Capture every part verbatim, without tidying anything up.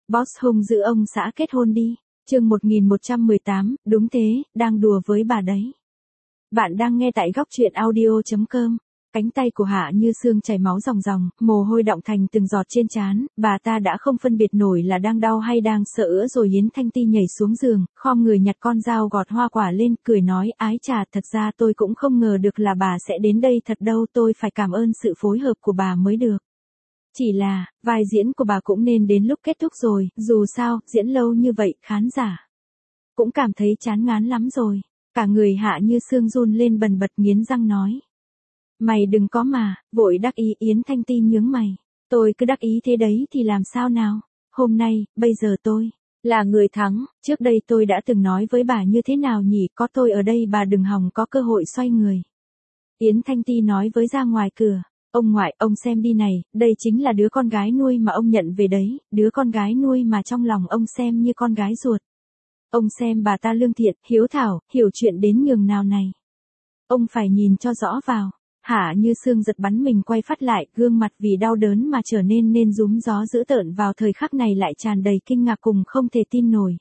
Boss hung giữ ông xã kết hôn đi. Chương một nghìn một trăm mười tám, đúng thế, đang đùa với bà đấy. Bạn đang nghe tại góc truyện audio chấm com. Cánh tay của Hạ Như Sương chảy máu ròng ròng, mồ hôi đọng thành từng giọt trên trán, bà ta đã không phân biệt nổi là đang đau hay đang sợ nữa rồi. Yến Thanh Ti nhảy xuống giường, khom người nhặt con dao gọt hoa quả lên, cười nói, ái chà, thật ra tôi cũng không ngờ được là bà sẽ đến đây thật đâu, tôi phải cảm ơn sự phối hợp của bà mới được. Chỉ là, vai diễn của bà cũng nên đến lúc kết thúc rồi, dù sao, diễn lâu như vậy, khán giả cũng cảm thấy chán ngán lắm rồi. Cả người Hạ Như Sương run lên bần bật, nghiến răng nói. Mày đừng có mà, vội đắc ý. Yến Thanh Ti nhướng mày. Tôi cứ đắc ý thế đấy thì làm sao nào? Hôm nay, bây giờ tôi là người thắng, trước đây tôi đã từng nói với bà như thế nào nhỉ, có tôi ở đây bà đừng hòng có cơ hội xoay người. Yến Thanh Ti nói với ra ngoài cửa. Ông ngoại, ông xem đi này, đây chính là đứa con gái nuôi mà ông nhận về đấy, đứa con gái nuôi mà trong lòng ông xem như con gái ruột. Ông xem bà ta lương thiện, hiếu thảo, hiểu chuyện đến nhường nào này. Ông phải nhìn cho rõ vào. Hạ Như Sương giật bắn mình quay phát lại, gương mặt vì đau đớn mà trở nên nên rúm gió dữ tợn, vào thời khắc này lại tràn đầy kinh ngạc cùng không thể tin nổi.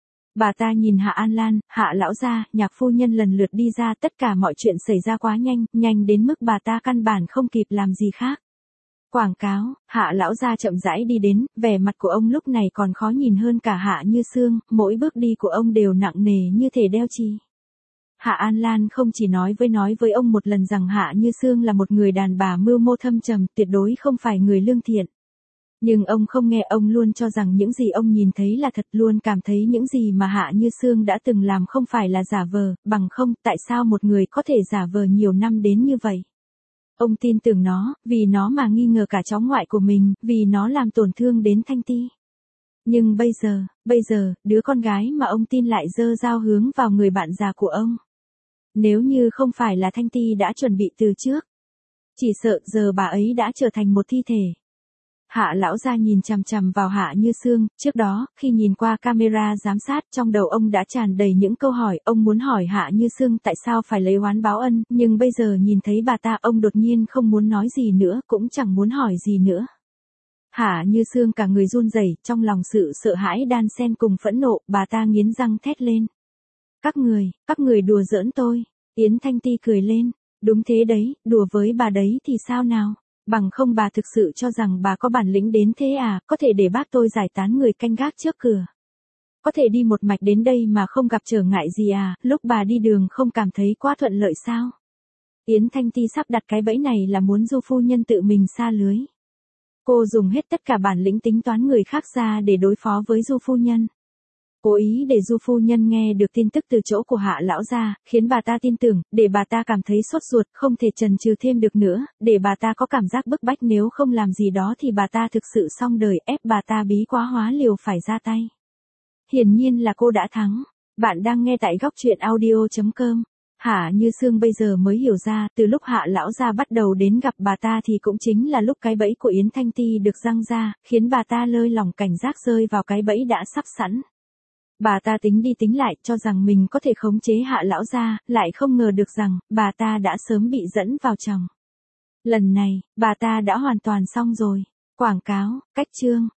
Bà ta nhìn Hạ An Lan, Hạ lão gia, nhạc phu nhân lần lượt đi ra, tất cả mọi chuyện xảy ra quá nhanh, nhanh đến mức bà ta căn bản không kịp làm gì khác. Quảng cáo, Hạ lão gia chậm rãi đi đến, vẻ mặt của ông lúc này còn khó nhìn hơn cả Hạ Như Sương, mỗi bước đi của ông đều nặng nề như thể đeo chì. Hạ An Lan không chỉ nói với nói với ông một lần rằng Hạ Như Sương là một người đàn bà mưu mô thâm trầm, tuyệt đối không phải người lương thiện. Nhưng ông không nghe, ông luôn cho rằng những gì ông nhìn thấy là thật, luôn cảm thấy những gì mà Hạ Như Sương đã từng làm không phải là giả vờ, bằng không, tại sao một người có thể giả vờ nhiều năm đến như vậy? Ông tin tưởng nó, vì nó mà nghi ngờ cả cháu ngoại của mình, vì nó làm tổn thương đến Thanh Ti. Nhưng bây giờ, bây giờ, đứa con gái mà ông tin lại giơ dao hướng vào người bạn già của ông. Nếu như không phải là Thanh Ti đã chuẩn bị từ trước, chỉ sợ giờ bà ấy đã trở thành một thi thể. Hạ lão gia nhìn chằm chằm vào Hạ Như Sương, trước đó, khi nhìn qua camera giám sát, trong đầu ông đã tràn đầy những câu hỏi, ông muốn hỏi Hạ Như Sương tại sao phải lấy oán báo ân, nhưng bây giờ nhìn thấy bà ta, ông đột nhiên không muốn nói gì nữa, cũng chẳng muốn hỏi gì nữa. Hạ Như Sương cả người run rẩy, trong lòng sự sợ hãi đan xen cùng phẫn nộ, bà ta nghiến răng thét lên. Các người, các người đùa giỡn tôi. Yến Thanh Ti cười lên. Đúng thế đấy, đùa với bà đấy thì sao nào? Bằng không bà thực sự cho rằng bà có bản lĩnh đến thế à, có thể để bác tôi giải tán người canh gác trước cửa. Có thể đi một mạch đến đây mà không gặp trở ngại gì à, lúc bà đi đường không cảm thấy quá thuận lợi sao? Yến Thanh Ti sắp đặt cái bẫy này là muốn Du phu nhân tự mình sa lưới. Cô dùng hết tất cả bản lĩnh tính toán người khác ra để đối phó với Du phu nhân. Cố ý để Du phu nhân nghe được tin tức từ chỗ của Hạ lão gia, khiến bà ta tin tưởng, để bà ta cảm thấy sốt ruột, không thể chần chừ thêm được nữa, để bà ta có cảm giác bức bách nếu không làm gì đó thì bà ta thực sự xong đời, ép bà ta bí quá hóa liều phải ra tay. Hiển nhiên là cô đã thắng. Bạn đang nghe tại góc truyện audio chấm com. Hạ Như Sương bây giờ mới hiểu ra, từ lúc Hạ lão gia bắt đầu đến gặp bà ta thì cũng chính là lúc cái bẫy của Yến Thanh Ti được răng ra, khiến bà ta lơi lỏng cảnh giác rơi vào cái bẫy đã sắp sẵn. Bà ta tính đi tính lại, cho rằng mình có thể khống chế Hạ lão gia, lại không ngờ được rằng, bà ta đã sớm bị dẫn vào chồng. Lần này, bà ta đã hoàn toàn xong rồi. Quảng cáo, cách chương.